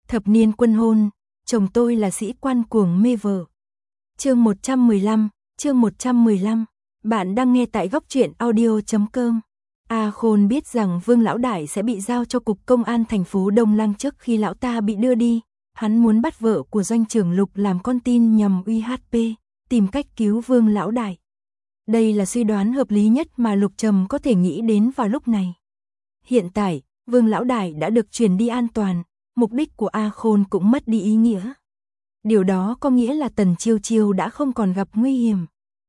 Thập niên quân hôn, chồng tôi là sĩ quan cuồng mê vợ. Chương 115, bạn đang nghe tại góc truyện audio.com. A Khôn biết rằng Vương Lão Đại sẽ bị giao cho Cục Công an thành phố Đông Lăng trước khi lão ta bị đưa đi. Hắn muốn bắt vợ của Doanh trưởng Lục làm con tin nhằm uy HP, tìm cách cứu Vương Lão Đại. Đây là suy đoán hợp lý nhất mà Lục Trầm có thể nghĩ đến vào lúc này. Hiện tại, Vương Lão Đại đã được chuyển đi an toàn, mục đích của A Khôn cũng mất đi ý nghĩa. Điều đó có nghĩa là Tần Chiêu Chiêu đã không còn gặp nguy hiểm.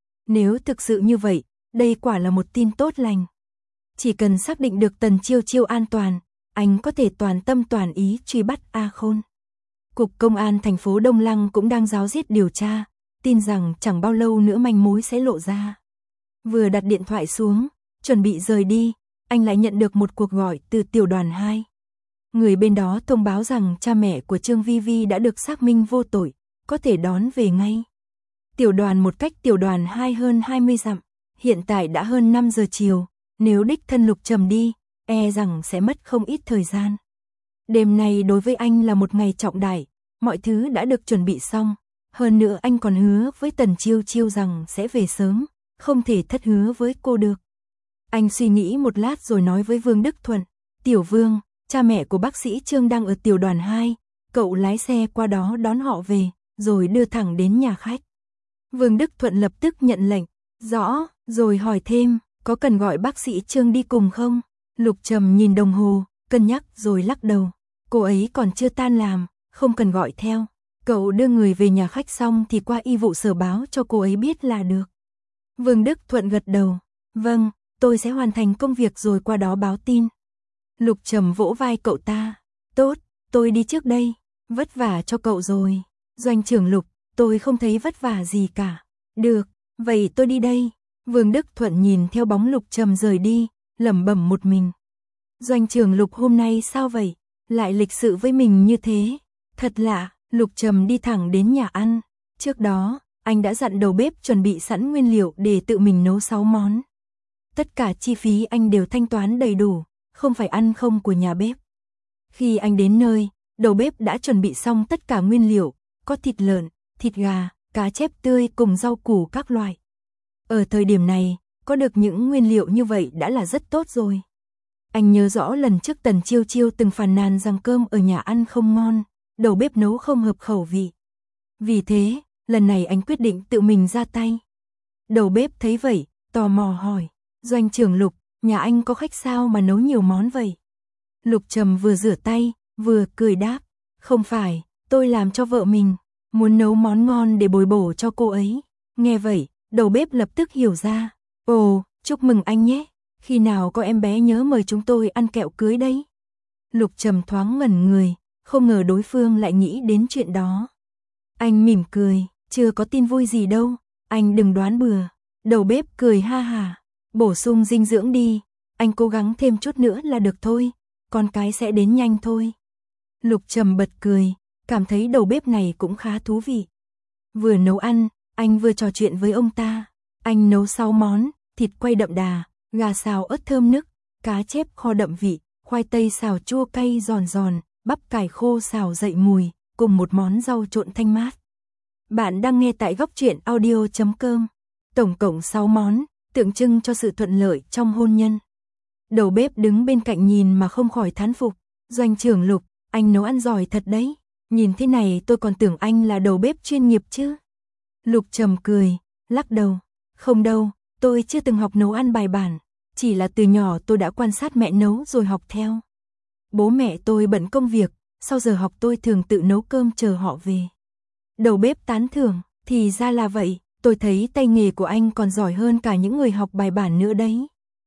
Nếu thực sự như vậy, đây quả là một tin tốt lành. Chỉ cần xác định được Tần Chiêu Chiêu an toàn, anh có thể toàn tâm toàn ý truy bắt A Khôn. Cục Công an thành phố Đông Lăng cũng đang ráo riết điều tra, tin rằng chẳng bao lâu nữa manh mối sẽ lộ ra. Vừa đặt điện thoại xuống, chuẩn bị rời đi, anh lại nhận được một cuộc gọi từ tiểu đoàn 2. Người bên đó thông báo rằng cha mẹ của Trương Vi Vi đã được xác minh vô tội, có thể đón về ngay. Tiểu đoàn một cách tiểu đoàn 2 hơn 20 dặm, hiện tại đã hơn 5 giờ chiều, nếu đích thân Lục Trầm đi, e rằng sẽ mất không ít thời gian. Đêm này đối với anh là một ngày trọng đại, mọi thứ đã được chuẩn bị xong, hơn nữa anh còn hứa với Tần Chiêu Chiêu rằng sẽ về sớm, không thể thất hứa với cô được. Anh suy nghĩ một lát rồi nói với Vương Đức Thuận, Tiểu Vương, cha mẹ của bác sĩ Trương đang ở tiểu đoàn 2, cậu lái xe qua đó đón họ về, rồi đưa thẳng đến nhà khách. Vương Đức Thuận lập tức nhận lệnh, rõ, rồi hỏi thêm, có cần gọi bác sĩ Trương đi cùng không? Lục Trầm nhìn đồng hồ, cân nhắc rồi lắc đầu, cô ấy còn chưa tan làm, không cần gọi theo. Cậu đưa người về nhà khách xong thì qua y vụ sở báo cho cô ấy biết là được. Vương Đức Thuận gật đầu, vâng, tôi sẽ hoàn thành công việc rồi qua đó báo tin. Lục Trầm vỗ vai cậu ta, tốt, tôi đi trước đây, vất vả cho cậu rồi. Doanh trưởng Lục, tôi không thấy vất vả gì cả. Được, vậy tôi đi đây. Vương Đức Thuận nhìn theo bóng Lục Trầm rời đi, lẩm bẩm một mình. Doanh trưởng Lục hôm nay sao vậy? Lại lịch sự với mình như thế. Thật lạ, Lục Trầm đi thẳng đến nhà ăn. Trước đó, anh đã dặn đầu bếp chuẩn bị sẵn nguyên liệu để tự mình nấu 6 món. Tất cả chi phí anh đều thanh toán đầy đủ, không phải ăn không của nhà bếp. Khi anh đến nơi, đầu bếp đã chuẩn bị xong tất cả nguyên liệu, có thịt lợn, thịt gà, cá chép tươi cùng rau củ các loại. Ở thời điểm này, có được những nguyên liệu như vậy đã là rất tốt rồi. Anh nhớ rõ lần trước Tần Chiêu Chiêu từng phàn nàn rằng cơm ở nhà ăn không ngon, đầu bếp nấu không hợp khẩu vị. Vì thế, lần này anh quyết định tự mình ra tay. Đầu bếp thấy vậy, tò mò hỏi, Doanh trưởng Lục, nhà anh có khách sao mà nấu nhiều món vậy? Lục Trầm vừa rửa tay, vừa cười đáp, không phải, tôi làm cho vợ mình, muốn nấu món ngon để bồi bổ cho cô ấy. Nghe vậy, đầu bếp lập tức hiểu ra, ồ, chúc mừng anh nhé, khi nào có em bé nhớ mời chúng tôi ăn kẹo cưới đấy. Lục Trầm thoáng ngẩn người, không ngờ đối phương lại nghĩ đến chuyện đó. Anh mỉm cười, chưa có tin vui gì đâu, anh đừng đoán bừa. Đầu bếp cười ha hả, bổ sung dinh dưỡng đi, anh cố gắng thêm chút nữa là được thôi, con cái sẽ đến nhanh thôi. Lục Trầm bật cười, cảm thấy đầu bếp này cũng khá thú vị. Vừa nấu ăn, anh vừa trò chuyện với ông ta. Anh nấu 6 món, thịt quay đậm đà, gà xào ớt thơm nức, cá chép kho đậm vị, khoai tây xào chua cay giòn giòn, bắp cải khô xào dậy mùi, cùng một món rau trộn thanh mát. Bạn đang nghe tại góc truyện audio.com. Tổng cộng 6 món, tượng trưng cho sự thuận lợi trong hôn nhân. Đầu bếp đứng bên cạnh nhìn mà không khỏi thán phục. Doanh trưởng Lục, anh nấu ăn giỏi thật đấy. Nhìn thế này tôi còn tưởng anh là đầu bếp chuyên nghiệp chứ. Lục Trầm cười, lắc đầu. Không đâu, tôi chưa từng học nấu ăn bài bản. Chỉ là từ nhỏ tôi đã quan sát mẹ nấu rồi học theo. Bố mẹ tôi bận công việc, sau giờ học tôi thường tự nấu cơm chờ họ về. Đầu bếp tán thưởng, thì ra là vậy, tôi thấy tay nghề của anh còn giỏi hơn cả những người học bài bản nữa đấy.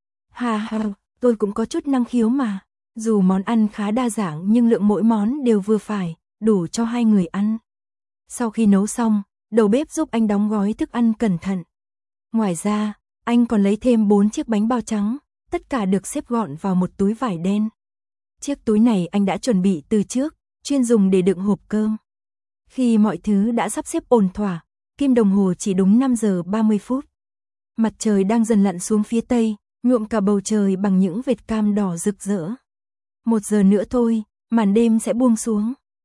Ha ha, tôi cũng có chút năng khiếu mà. Dù món ăn khá đa dạng nhưng lượng mỗi món đều vừa phải, đủ cho 2 người ăn. Sau khi nấu xong, đầu bếp giúp anh đóng gói thức ăn cẩn thận. Ngoài ra, anh còn lấy thêm 4 chiếc bánh bao trắng, tất cả được xếp gọn vào một túi vải đen. Chiếc túi này anh đã chuẩn bị từ trước, chuyên dùng để đựng hộp cơm. Khi mọi thứ đã sắp xếp ổn thỏa, kim đồng hồ chỉ đúng 5 giờ 30 phút. Mặt trời đang dần lặn xuống phía tây, nhuộm cả bầu trời bằng những vệt cam đỏ rực rỡ. 1 giờ nữa thôi, màn đêm sẽ buông xuống.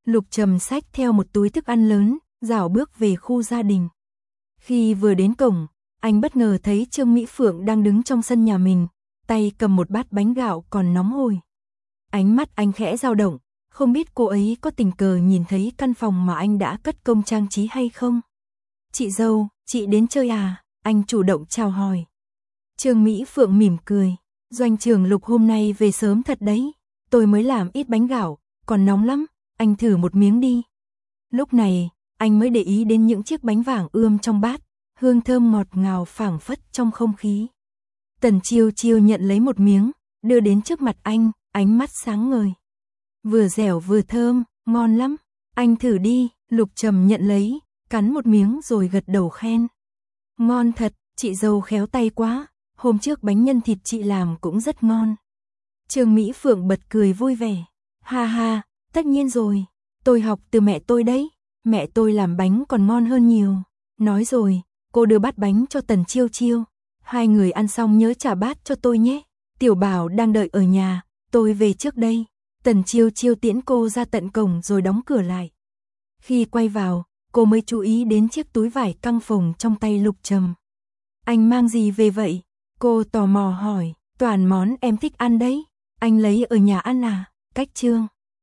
Lục Trầm xách theo một túi thức ăn lớn, rảo bước về khu gia đình. Khi vừa đến cổng, anh bất ngờ thấy Trương Mỹ Phượng đang đứng trong sân nhà mình, tay cầm một bát bánh gạo còn nóng hổi. Ánh mắt anh khẽ dao động, không biết cô ấy có tình cờ nhìn thấy căn phòng mà anh đã cất công trang trí hay không. Chị dâu, chị đến chơi à? Anh chủ động chào hỏi. Trương Mỹ Phượng mỉm cười. Doanh trưởng Lục hôm nay về sớm thật đấy. Tôi mới làm ít bánh gạo, còn nóng lắm, anh thử một miếng đi. Lúc này, anh mới để ý đến những chiếc bánh vàng ươm trong bát, hương thơm ngọt ngào phảng phất trong không khí. Tần Chiêu Chiêu nhận lấy một miếng, đưa đến trước mặt anh, ánh mắt sáng ngời. Vừa dẻo vừa thơm, ngon lắm, anh thử đi. Lục Trầm nhận lấy, cắn một miếng rồi gật đầu khen. Ngon thật, chị dâu khéo tay quá, hôm trước bánh nhân thịt chị làm cũng rất ngon. Trương Mỹ Phượng bật cười vui vẻ. Ha ha, tất nhiên rồi, tôi học từ mẹ tôi đấy, mẹ tôi làm bánh còn ngon hơn nhiều. Nói rồi, cô đưa bát bánh cho Tần Chiêu Chiêu. Hai người ăn xong nhớ trả bát cho tôi nhé. Tiểu Bảo đang đợi ở nhà, tôi về trước đây. Tần Chiêu Chiêu tiễn cô ra tận cổng rồi đóng cửa lại. Khi quay vào, cô mới chú ý đến chiếc túi vải căng phồng trong tay Lục Trầm. Anh mang gì về vậy? Cô tò mò hỏi. Toàn món em thích ăn đấy. Anh lấy ở nhà ăn à? Cách Trương.